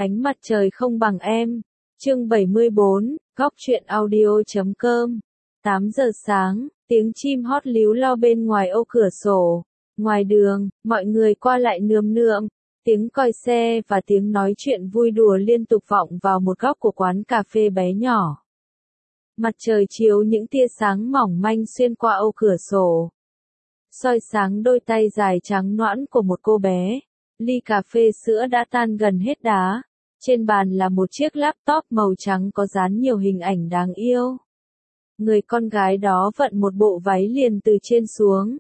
Ánh mặt trời không bằng em. Chương 74, góc truyện audio.com. 8 giờ sáng, tiếng chim hót líu lo bên ngoài ô cửa sổ. Ngoài đường, mọi người qua lại nườm nượp, tiếng còi xe và tiếng nói chuyện vui đùa liên tục vọng vào một góc của quán cà phê bé nhỏ. Mặt trời chiếu những tia sáng mỏng manh xuyên qua ô cửa sổ, soi sáng đôi tay dài trắng nõn của một cô bé. Ly cà phê sữa đã tan gần hết đá. Trên bàn là một chiếc laptop màu trắng có dán nhiều hình ảnh đáng yêu. Người con gái đó vận một bộ váy liền từ trên xuống.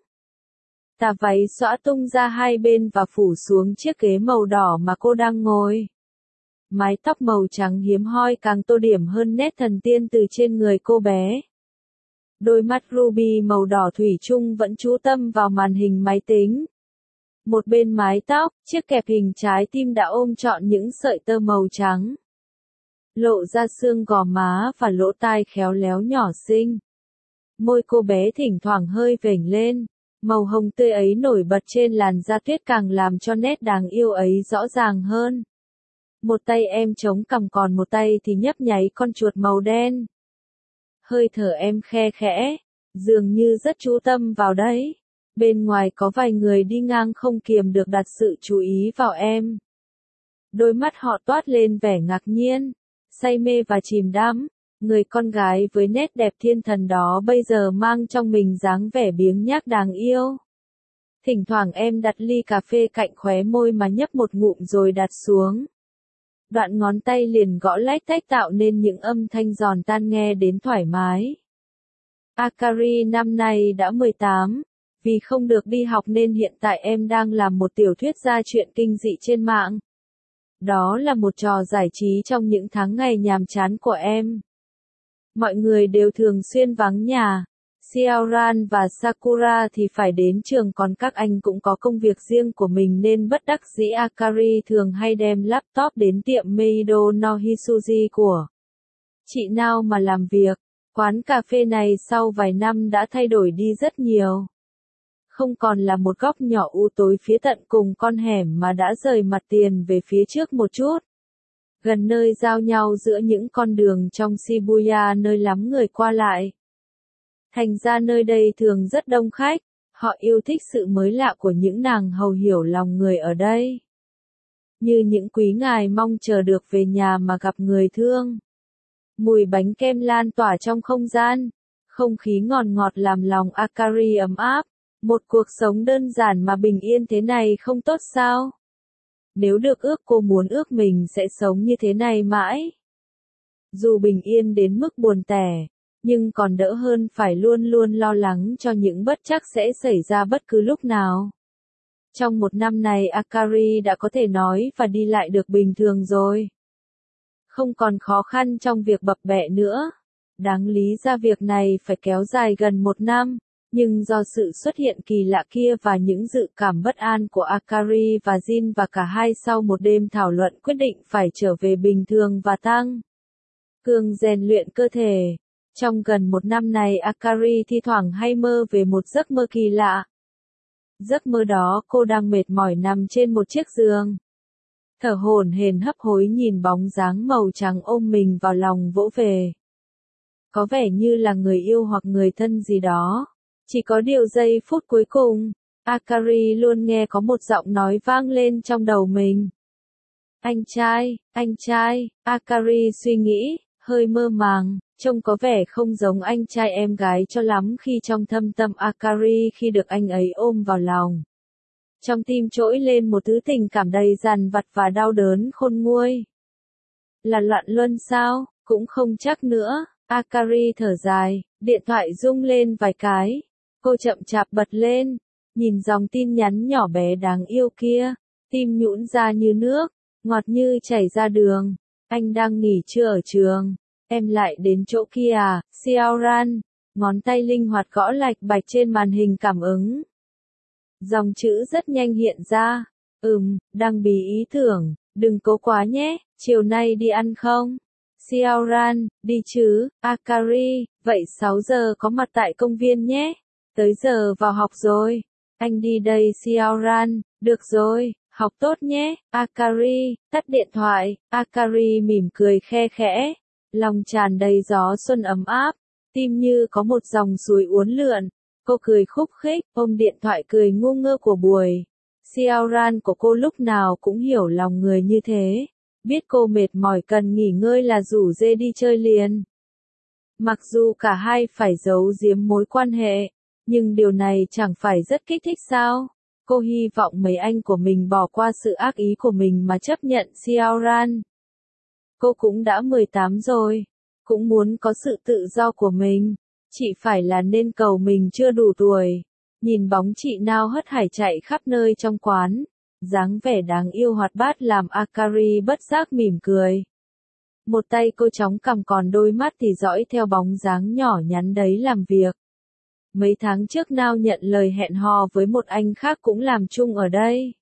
Tà váy xõa tung ra hai bên và phủ xuống chiếc ghế màu đỏ mà cô đang ngồi. Mái tóc màu trắng hiếm hoi càng tô điểm hơn nét thần tiên từ trên người cô bé. Đôi mắt ruby màu đỏ thủy chung vẫn chú tâm vào màn hình máy tính. Một bên mái tóc, chiếc kẹp hình trái tim đã ôm trọn những sợi tơ màu trắng. Lộ ra xương gò má và lỗ tai khéo léo nhỏ xinh. Môi cô bé thỉnh thoảng hơi vểnh lên. Màu hồng tươi ấy nổi bật trên làn da tuyết càng làm cho nét đáng yêu ấy rõ ràng hơn. Một tay em chống cằm còn một tay thì nhấp nháy con chuột màu đen. Hơi thở em khe khẽ, dường như rất chú tâm vào đấy. Bên ngoài có vài người đi ngang không kiềm được đặt sự chú ý vào em. Đôi mắt họ toát lên vẻ ngạc nhiên, say mê và chìm đắm. Người con gái với nét đẹp thiên thần đó bây giờ mang trong mình dáng vẻ biếng nhác đáng yêu. Thỉnh thoảng em đặt ly cà phê cạnh khóe môi mà nhấp một ngụm rồi đặt xuống. Đoạn ngón tay liền gõ lách tách tạo nên những âm thanh giòn tan nghe đến thoải mái. Akari năm nay đã 18. Vì không được đi học nên hiện tại em đang làm một tiểu thuyết gia truyện kinh dị trên mạng. Đó là một trò giải trí trong những tháng ngày nhàm chán của em. Mọi người đều thường xuyên vắng nhà. Xiaoran và Sakura thì phải đến trường, còn các anh cũng có công việc riêng của mình nên bất đắc dĩ Akari thường hay đem laptop đến tiệm Meido no Hisuji của chị Nao mà làm việc. Quán cà phê này sau vài năm đã thay đổi đi rất nhiều. Không còn là một góc nhỏ u tối phía tận cùng con hẻm mà đã rời mặt tiền về phía trước một chút. Gần nơi giao nhau giữa những con đường trong Shibuya nơi lắm người qua lại. Thành ra nơi đây thường rất đông khách, họ yêu thích sự mới lạ của những nàng hầu hiểu lòng người ở đây. Như những quý ngài mong chờ được về nhà mà gặp người thương. Mùi bánh kem lan tỏa trong không gian, không khí ngọt ngọt làm lòng Akari ấm áp. Một cuộc sống đơn giản mà bình yên thế này không tốt sao? Nếu được ước cô muốn ước mình sẽ sống như thế này mãi. Dù bình yên đến mức buồn tẻ, nhưng còn đỡ hơn phải luôn luôn lo lắng cho những bất trắc sẽ xảy ra bất cứ lúc nào. Trong một năm này Akari đã có thể nói và đi lại được bình thường rồi. Không còn khó khăn trong việc bập bẹ nữa. Đáng lý ra việc này phải kéo dài gần một năm. Nhưng do sự xuất hiện kỳ lạ kia và những dự cảm bất an của Akari và Jin và cả hai sau một đêm thảo luận quyết định phải trở về bình thường và tăng cường rèn luyện cơ thể. Trong gần một năm này Akari thi thoảng hay mơ về một giấc mơ kỳ lạ. Giấc mơ đó cô đang mệt mỏi nằm trên một chiếc giường. Thở hổn hển hấp hối nhìn bóng dáng màu trắng ôm mình vào lòng vỗ về. Có vẻ như là người yêu hoặc người thân gì đó. Chỉ có điều giây phút cuối cùng, Akari luôn nghe có một giọng nói vang lên trong đầu mình. Anh trai, Akari suy nghĩ, hơi mơ màng, trông có vẻ không giống anh trai em gái cho lắm khi trong thâm tâm Akari khi được anh ấy ôm vào lòng. Trong tim trỗi lên một thứ tình cảm đầy dằn vặt và đau đớn khôn nguôi. Là loạn luân sao, cũng không chắc nữa, Akari thở dài, điện thoại rung lên vài cái. Cô chậm chạp bật lên, nhìn dòng tin nhắn nhỏ bé đáng yêu kia, tim nhũn ra như nước, ngọt như chảy ra đường. Anh đang nghỉ trưa ở trường, em lại đến chỗ kia à, Xiaoran, ngón tay linh hoạt gõ lạch bạch trên màn hình cảm ứng. Dòng chữ rất nhanh hiện ra, đang bí ý tưởng, đừng cố quá nhé, chiều nay đi ăn không? Xiaoran, đi chứ, Akari, vậy 6 giờ có mặt tại công viên nhé. Tới giờ vào học rồi. Anh đi đây Xiaoran, được rồi, Học tốt nhé, Akari, tắt điện thoại, Akari mỉm cười khe khẽ, lòng tràn đầy gió xuân ấm áp, tim như có một dòng suối uốn lượn. Cô cười khúc khích, ôm điện thoại cười ngu ngơ của buổi. Xiaoran của cô lúc nào cũng hiểu lòng người như thế. Biết cô mệt mỏi cần nghỉ ngơi là rủ dê đi chơi liền. Mặc dù cả hai phải giấu giếm mối quan hệ, nhưng điều này chẳng phải rất kích thích sao? Cô hy vọng mấy anh của mình bỏ qua sự ác ý của mình mà chấp nhận Xiaoran. Cô cũng đã 18 rồi, cũng muốn có sự tự do của mình. Chị phải là nên cầu mình chưa đủ tuổi. Nhìn bóng chị nao hớt hải chạy khắp nơi trong quán. Dáng vẻ đáng yêu hoạt bát làm Akari bất giác mỉm cười. Một tay cô chóng cầm còn đôi mắt thì dõi theo bóng dáng nhỏ nhắn đấy làm việc. Mấy tháng trước Nao nhận lời hẹn hò với một anh khác cũng làm chung ở đây.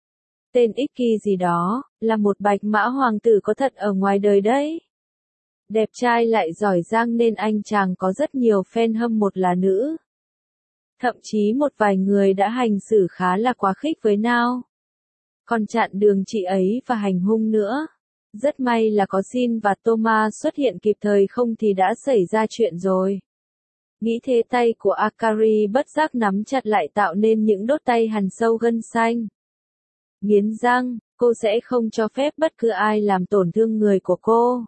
Tên Icky gì đó, là một bạch mã hoàng tử có thật ở ngoài đời đấy. Đẹp trai lại giỏi giang nên anh chàng có rất nhiều fan hâm một là nữ. Thậm chí một vài người đã hành xử khá là quá khích với Nao. Còn chặn đường chị ấy và hành hung nữa. Rất may là có Jin và Thomas xuất hiện kịp thời không thì đã xảy ra chuyện rồi. Nghĩ thế tay của Akari bất giác nắm chặt lại tạo nên những đốt tay hằn sâu gân xanh. Nghiến răng, cô sẽ không cho phép bất cứ ai làm tổn thương người của cô.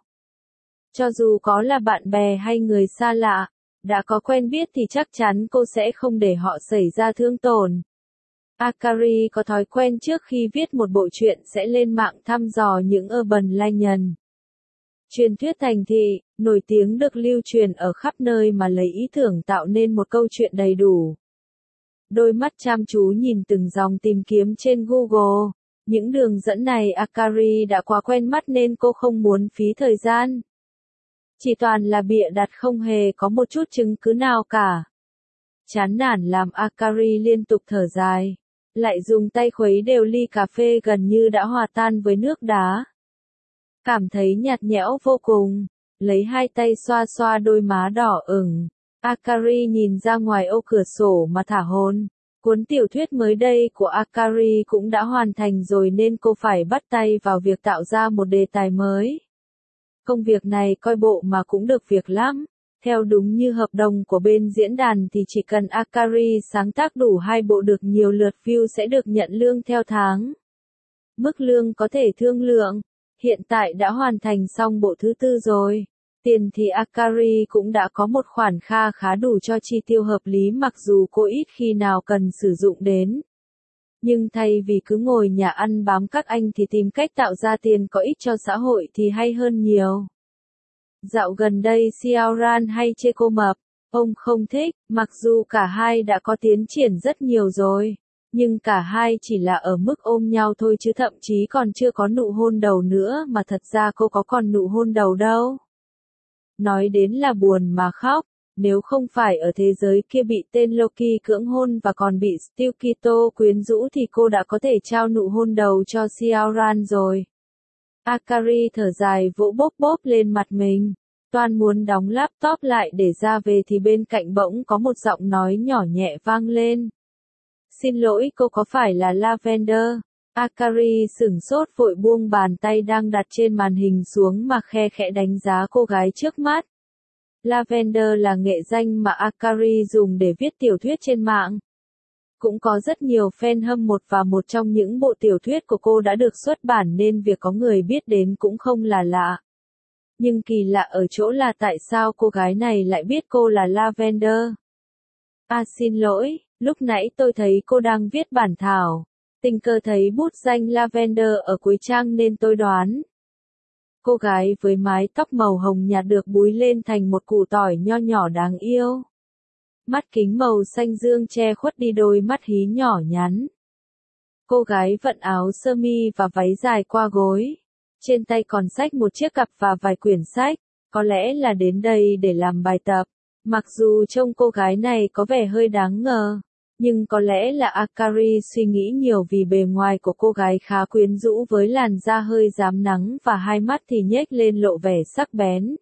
Cho dù có là bạn bè hay người xa lạ, đã có quen biết thì chắc chắn cô sẽ không để họ xảy ra thương tổn. Akari có thói quen trước khi viết một bộ truyện sẽ lên mạng thăm dò những urban legend. Truyền thuyết thành thị, nổi tiếng được lưu truyền ở khắp nơi mà lấy ý tưởng tạo nên một câu chuyện đầy đủ. Đôi mắt chăm chú nhìn từng dòng tìm kiếm trên Google. Những đường dẫn này Akari đã quá quen mắt nên cô không muốn phí thời gian. Chỉ toàn là bịa đặt không hề có một chút chứng cứ nào cả. Chán nản làm Akari liên tục thở dài. Lại dùng tay khuấy đều ly cà phê gần như đã hòa tan với nước đá. Cảm thấy nhạt nhẽo vô cùng. Lấy hai tay xoa xoa đôi má đỏ ửng. Akari nhìn ra ngoài ô cửa sổ mà thả hồn. Cuốn tiểu thuyết mới đây của Akari cũng đã hoàn thành rồi nên cô phải bắt tay vào việc tạo ra một đề tài mới. Công việc này coi bộ mà cũng được việc lắm. Theo đúng như hợp đồng của bên diễn đàn thì chỉ cần Akari sáng tác đủ 2 bộ được nhiều lượt view sẽ được nhận lương theo tháng. Mức lương có thể thương lượng. Hiện tại đã hoàn thành xong bộ thứ 4 rồi. Tiền thì Akari cũng đã có một khoản kha khá đủ cho chi tiêu hợp lý mặc dù cô ít khi nào cần sử dụng đến. Nhưng thay vì cứ ngồi nhà ăn bám các anh thì tìm cách tạo ra tiền có ích cho xã hội thì hay hơn nhiều. Dạo gần đây Xiaoran hay chê cô mập, ông không thích, mặc dù cả hai đã có tiến triển rất nhiều rồi. Nhưng cả hai chỉ là ở mức ôm nhau thôi chứ thậm chí còn chưa có nụ hôn đầu nữa mà thật ra cô có còn nụ hôn đầu đâu. Nói đến là buồn mà khóc, nếu không phải ở thế giới kia bị tên Loki cưỡng hôn và còn bị Tsukito quyến rũ thì cô đã có thể trao nụ hôn đầu cho Xiaoran rồi. Akari thở dài vỗ bốp bốp lên mặt mình. Toan muốn đóng laptop lại để ra về thì bên cạnh bỗng có một giọng nói nhỏ nhẹ vang lên. Xin lỗi cô có phải là Lavender? Akari sửng sốt vội buông bàn tay đang đặt trên màn hình xuống mà khe khẽ đánh giá cô gái trước mắt. Lavender là nghệ danh mà Akari dùng để viết tiểu thuyết trên mạng. Cũng có rất nhiều fan hâm mộ và một trong những bộ tiểu thuyết của cô đã được xuất bản nên việc có người biết đến cũng không là lạ. Nhưng kỳ lạ ở chỗ là tại sao cô gái này lại biết cô là Lavender? Xin lỗi, lúc nãy tôi thấy cô đang viết bản thảo. Tình cờ thấy bút danh Lavender ở cuối trang nên tôi đoán. Cô gái với mái tóc màu hồng nhạt được búi lên thành một củ tỏi nho nhỏ đáng yêu. Mắt kính màu xanh dương che khuất đi đôi mắt hí nhỏ nhắn. Cô gái vận áo sơ mi và váy dài qua gối. Trên tay còn xách một chiếc cặp và vài quyển sách, có lẽ là đến đây để làm bài tập. Mặc dù trông cô gái này có vẻ hơi đáng ngờ, nhưng có lẽ là Akari suy nghĩ nhiều vì bề ngoài của cô gái khá quyến rũ với làn da hơi rám nắng và hai mắt thì nhếch lên lộ vẻ sắc bén.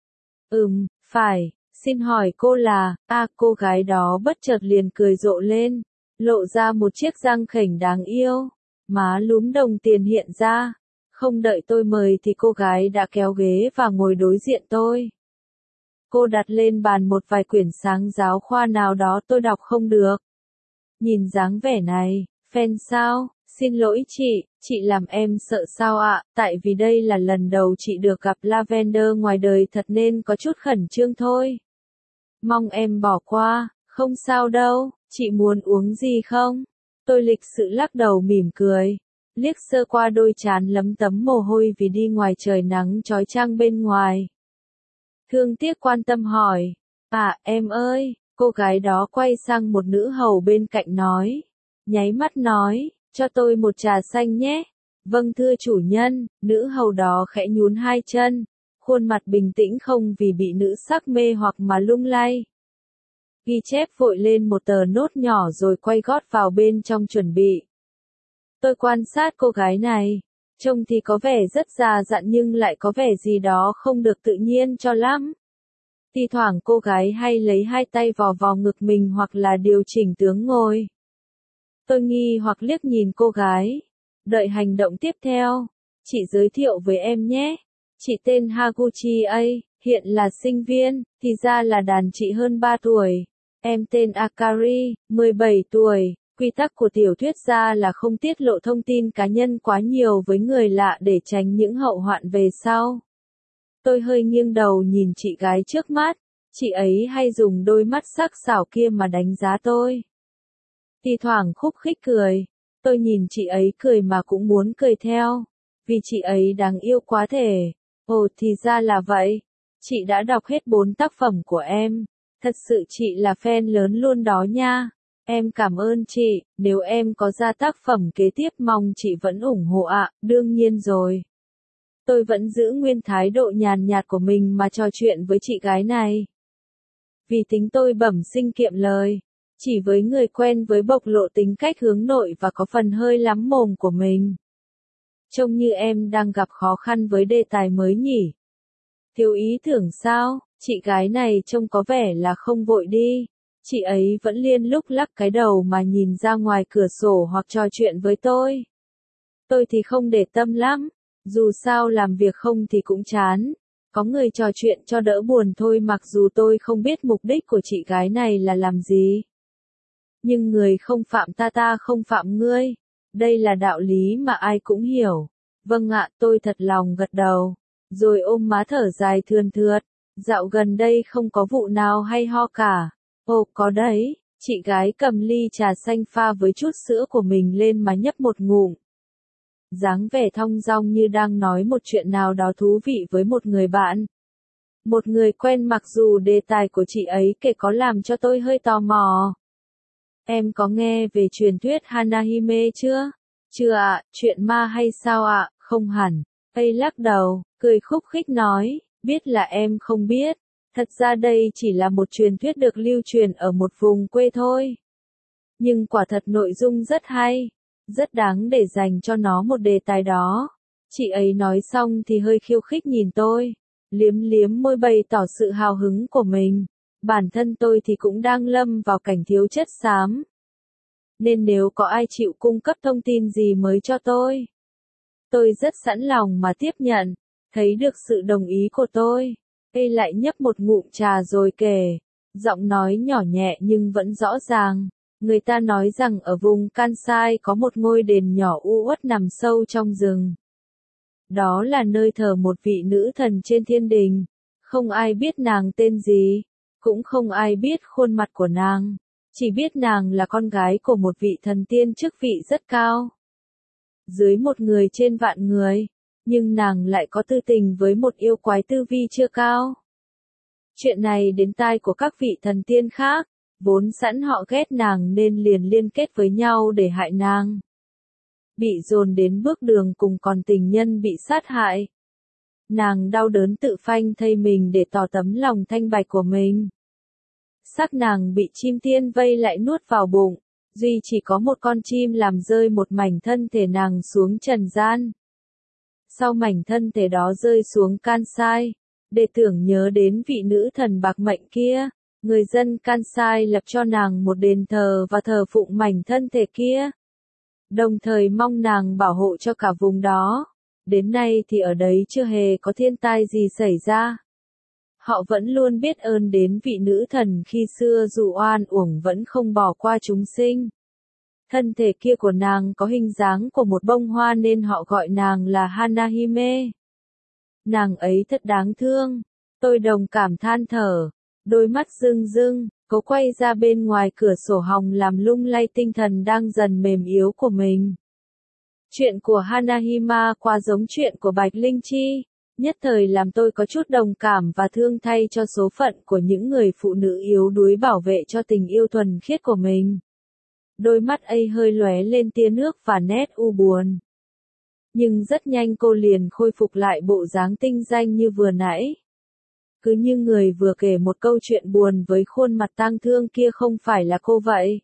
Phải, xin hỏi cô là, cô gái đó bất chợt liền cười rộ lên, lộ ra một chiếc răng khểnh đáng yêu. Má lúm đồng tiền hiện ra. Không đợi tôi mời thì cô gái đã kéo ghế và ngồi đối diện tôi. Cô đặt lên bàn một vài quyển sáng giáo khoa nào đó tôi đọc không được. Nhìn dáng vẻ này, fan sao? Xin lỗi chị làm em sợ sao ạ? Tại vì đây là lần đầu chị được gặp Lavender ngoài đời thật nên có chút khẩn trương thôi. Mong em bỏ qua, không sao đâu, chị muốn uống gì không? Tôi lịch sự lắc đầu mỉm cười, liếc sơ qua đôi trán lấm tấm mồ hôi vì đi ngoài trời nắng chói chang bên ngoài. Thương tiếc quan tâm hỏi, em ơi, cô gái đó quay sang một nữ hầu bên cạnh nói, nháy mắt nói, cho tôi một trà xanh nhé. Vâng thưa chủ nhân, nữ hầu đó khẽ nhún hai chân, khuôn mặt bình tĩnh không vì bị nữ sắc mê hoặc mà lung lay. Ghi chép vội lên một tờ nốt nhỏ rồi quay gót vào bên trong chuẩn bị. Tôi quan sát cô gái này, trông thì có vẻ rất già dặn nhưng lại có vẻ gì đó không được tự nhiên cho lắm. Thi thoảng cô gái hay lấy hai tay vò vò ngực mình hoặc là điều chỉnh tướng ngồi. Tôi nghi hoặc liếc nhìn cô gái. Đợi hành động tiếp theo. Chị giới thiệu với em nhé. Chị tên Haguchi A, hiện là sinh viên, thì ra là đàn chị hơn 3 tuổi. Em tên Akari, 17 tuổi. Quy tắc của tiểu thuyết gia là không tiết lộ thông tin cá nhân quá nhiều với người lạ để tránh những hậu hoạn về sau. Tôi hơi nghiêng đầu nhìn chị gái trước mắt. Chị ấy hay dùng đôi mắt sắc sảo kia mà đánh giá tôi. Thì thoảng khúc khích cười. Tôi nhìn chị ấy cười mà cũng muốn cười theo. Vì chị ấy đáng yêu quá thể. Ồ thì ra là vậy. Chị đã đọc hết 4 tác phẩm của em. Thật sự chị là fan lớn luôn đó nha. Em cảm ơn chị. Nếu em có ra tác phẩm kế tiếp mong chị vẫn ủng hộ ạ. Đương nhiên rồi. Tôi vẫn giữ nguyên thái độ nhàn nhạt của mình mà trò chuyện với chị gái này. Vì tính tôi bẩm sinh kiệm lời. Chỉ với người quen với bộc lộ tính cách hướng nội và có phần hơi lắm mồm của mình. Trông như em đang gặp khó khăn với đề tài mới nhỉ. Thiếu ý tưởng sao? Chị gái này trông có vẻ là không vội đi. Chị ấy vẫn liên lúc lắc cái đầu mà nhìn ra ngoài cửa sổ hoặc trò chuyện với tôi. Tôi thì không để tâm lắm. Dù sao làm việc không thì cũng chán. Có người trò chuyện cho đỡ buồn thôi mặc dù tôi không biết mục đích của chị gái này là làm gì. Nhưng người không phạm ta không phạm ngươi. Đây là đạo lý mà ai cũng hiểu. Vâng ạ, tôi thật lòng gật đầu. Rồi ôm má thở dài thườn thượt. Dạo gần đây không có vụ nào hay ho cả. Ồ, có đấy. Chị gái cầm ly trà xanh pha với chút sữa của mình lên mà nhấp một ngụm. Dáng vẻ thong dong như đang nói một chuyện nào đó thú vị với một người bạn. Một người quen mặc dù đề tài của chị ấy kể có làm cho tôi hơi tò mò. Em có nghe về truyền thuyết Hanahime chưa? Chưa ạ, chuyện ma hay sao ạ? Không hẳn. Tây lắc đầu, cười khúc khích nói, biết là em không biết. Thật ra đây chỉ là một truyền thuyết được lưu truyền ở một vùng quê thôi. Nhưng quả thật nội dung rất hay. Rất đáng để dành cho nó một đề tài đó. Chị ấy nói xong thì hơi khiêu khích nhìn tôi. Liếm liếm môi bày tỏ sự hào hứng của mình. Bản thân tôi thì cũng đang lâm vào cảnh thiếu chất xám. Nên nếu có ai chịu cung cấp thông tin gì mới cho tôi rất sẵn lòng mà tiếp nhận. Thấy được sự đồng ý của tôi. Cây lại nhấp một ngụm trà rồi kể. Giọng nói nhỏ nhẹ nhưng vẫn rõ ràng. Người ta nói rằng ở vùng Kansai có một ngôi đền nhỏ u uất nằm sâu trong rừng. Đó là nơi thờ một vị nữ thần trên thiên đình. Không ai biết nàng tên gì. Cũng không ai biết khuôn mặt của nàng. Chỉ biết nàng là con gái của một vị thần tiên chức vị rất cao. Dưới một người trên vạn người. Nhưng nàng lại có tư tình với một yêu quái tư vi chưa cao. Chuyện này đến tai của các vị thần tiên khác. Vốn sẵn họ ghét nàng nên liền liên kết với nhau để hại nàng. Bị dồn đến bước đường cùng còn tình nhân bị sát hại. Nàng đau đớn tự phanh thây mình để tỏ tấm lòng thanh bạch của mình. Xác nàng bị chim tiên vây lại nuốt vào bụng. Duy chỉ có một con chim làm rơi một mảnh thân thể nàng xuống trần gian. Sau mảnh thân thể đó rơi xuống Kansai, để tưởng nhớ đến vị nữ thần bạc mệnh kia, người dân Kansai lập cho nàng một đền thờ và thờ phụng mảnh thân thể kia. đồng thời mong nàng bảo hộ cho cả vùng đó. Đến nay thì ở đấy chưa hề có thiên tai gì xảy ra. Họ vẫn luôn biết ơn đến vị nữ thần khi xưa dù oan uổng vẫn không bỏ qua chúng sinh. Thân thể kia của nàng có hình dáng của một bông hoa nên họ gọi nàng là Hanahime. Nàng ấy thật đáng thương. Tôi đồng cảm than thở. Đôi mắt rưng rưng, cố quay ra bên ngoài cửa sổ hòng làm lung lay tinh thần đang dần mềm yếu của mình. Chuyện của Hanahima quá giống chuyện của Bạch Linh Chi, nhất thời làm tôi có chút đồng cảm và thương thay cho số phận của những người phụ nữ yếu đuối bảo vệ cho tình yêu thuần khiết của mình. Đôi mắt ấy hơi lóe lên tia nước và nét u buồn. Nhưng rất nhanh cô liền khôi phục lại bộ dáng tinh danh như vừa nãy. Cứ như người vừa kể một câu chuyện buồn với khuôn mặt tang thương kia không phải là cô vậy.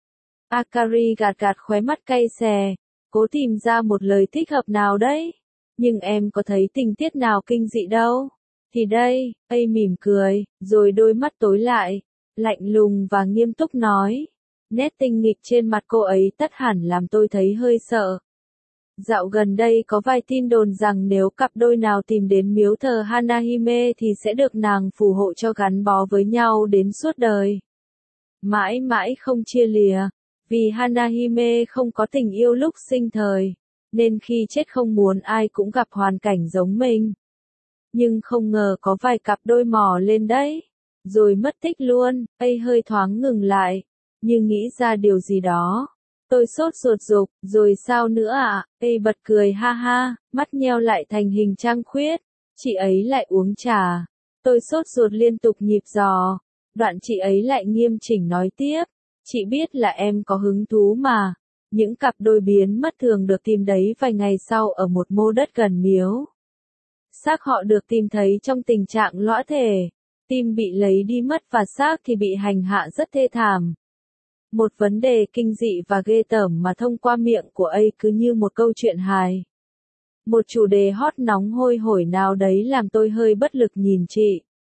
Akari gạt gạt khóe mắt cay xè, cố tìm ra một lời thích hợp nào đấy. Nhưng em có thấy tình tiết nào kinh dị đâu. Thì đây, A mỉm cười, rồi đôi mắt tối lại, lạnh lùng và nghiêm túc nói. Nét tinh nghịch trên mặt cô ấy tất hẳn làm tôi thấy hơi sợ. Dạo gần đây có vài tin đồn rằng nếu cặp đôi nào tìm đến miếu thờ Hanahime thì sẽ được nàng phù hộ cho gắn bó với nhau đến suốt đời. Mãi mãi không chia lìa, vì Hanahime không có tình yêu lúc sinh thời, nên khi chết không muốn ai cũng gặp hoàn cảnh giống mình. Nhưng không ngờ có vài cặp đôi mò lên đấy, rồi mất tích luôn. A hơi thoáng ngừng lại, như nghĩ ra điều gì đó. Tôi sốt ruột dục, rồi sao nữa ạ? A bật cười ha ha, mắt nheo lại thành hình trăng khuyết. Chị ấy lại uống trà. Tôi sốt ruột liên tục nhịp giò. Đoạn chị ấy lại nghiêm chỉnh nói tiếp. Chị biết là em có hứng thú mà. Những cặp đôi biến mất thường được tìm thấy vài ngày sau ở một mô đất gần miếu. Xác họ được tìm thấy trong tình trạng lõa thể. Tim bị lấy đi mất và xác thì bị hành hạ rất thê thảm. Một vấn đề kinh dị và ghê tởm mà thông qua miệng của A cứ như một câu chuyện hài. Một chủ đề hot nóng hôi hổi nào đấy làm tôi hơi bất lực nhìn chị.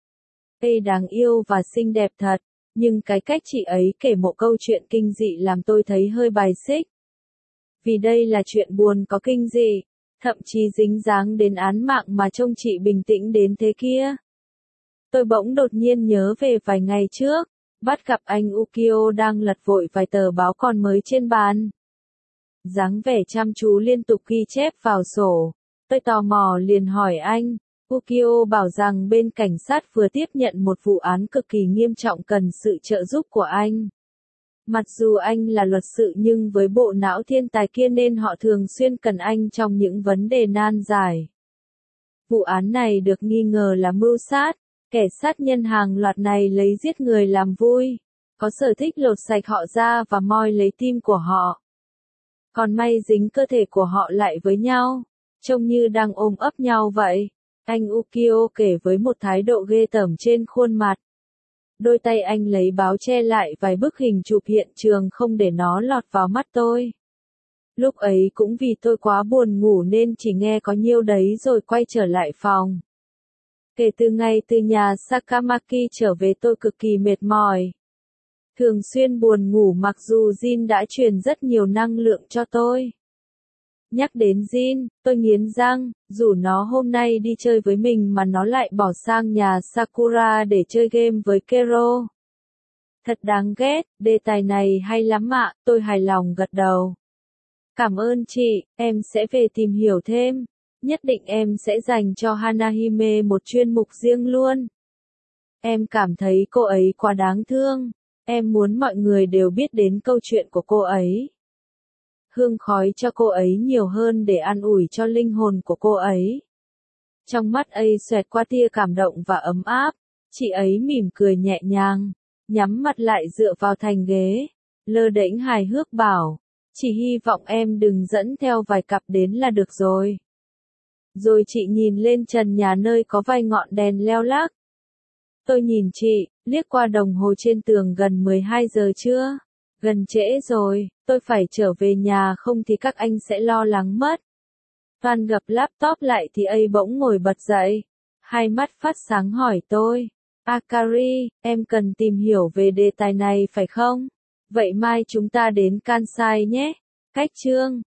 A đáng yêu và xinh đẹp thật, nhưng cái cách chị ấy kể một câu chuyện kinh dị làm tôi thấy hơi bài xích. Vì đây là chuyện buồn có kinh dị, thậm chí dính dáng đến án mạng mà trông chị bình tĩnh đến thế kia. Tôi bỗng đột nhiên nhớ về vài ngày trước. Bắt gặp anh Ukio đang lật vội vài tờ báo còn mới trên bàn. Dáng vẻ chăm chú liên tục ghi chép vào sổ. Tôi tò mò liền hỏi anh. Ukio bảo rằng bên cảnh sát vừa tiếp nhận một vụ án cực kỳ nghiêm trọng cần sự trợ giúp của anh. Mặc dù anh là luật sư nhưng với bộ não thiên tài kia nên họ thường xuyên cần anh trong những vấn đề nan giải. Vụ án này được nghi ngờ là mưu sát. Kẻ sát nhân hàng loạt này lấy giết người làm vui, có sở thích lột sạch họ ra và moi lấy tim của họ. Còn may dính cơ thể của họ lại với nhau, trông như đang ôm ấp nhau vậy. Anh Ukio kể với một thái độ ghê tởm trên khuôn mặt. Đôi tay anh lấy báo che lại vài bức hình chụp hiện trường không để nó lọt vào mắt tôi. Lúc ấy cũng vì tôi quá buồn ngủ nên chỉ nghe có nhiêu đấy rồi quay trở lại phòng. Kể từ ngày từ nhà Sakamaki trở về tôi cực kỳ mệt mỏi. Thường xuyên buồn ngủ mặc dù Jin đã truyền rất nhiều năng lượng cho tôi. Nhắc đến Jin, tôi nghiến răng, rủ nó hôm nay đi chơi với mình mà nó lại bỏ sang nhà Sakura để chơi game với Kero. Thật đáng ghét, đề tài này hay lắm ạ, tôi hài lòng gật đầu. Cảm ơn chị, em sẽ về tìm hiểu thêm. Nhất định em sẽ dành cho Hanahime một chuyên mục riêng luôn. Em cảm thấy cô ấy quá đáng thương. Em muốn mọi người đều biết đến câu chuyện của cô ấy. Hương khói cho cô ấy nhiều hơn để an ủi cho linh hồn của cô ấy. Trong mắt A xoẹt qua tia cảm động và ấm áp. Chị ấy mỉm cười nhẹ nhàng, nhắm mặt lại dựa vào thành ghế. Lơ đễnh hài hước bảo, chỉ hy vọng em đừng dẫn theo vài cặp đến là được rồi. Rồi chị nhìn lên trần nhà nơi có vài ngọn đèn leo lác. Tôi nhìn chị, liếc qua đồng hồ trên tường gần 12 giờ chưa? Gần trễ rồi, tôi phải trở về nhà không thì các anh sẽ lo lắng mất. Toàn gập laptop lại thì A bỗng ngồi bật dậy. Hai mắt phát sáng hỏi tôi. Akari, em cần tìm hiểu về đề tài này phải không? Vậy mai chúng ta đến Kansai nhé. Cách chương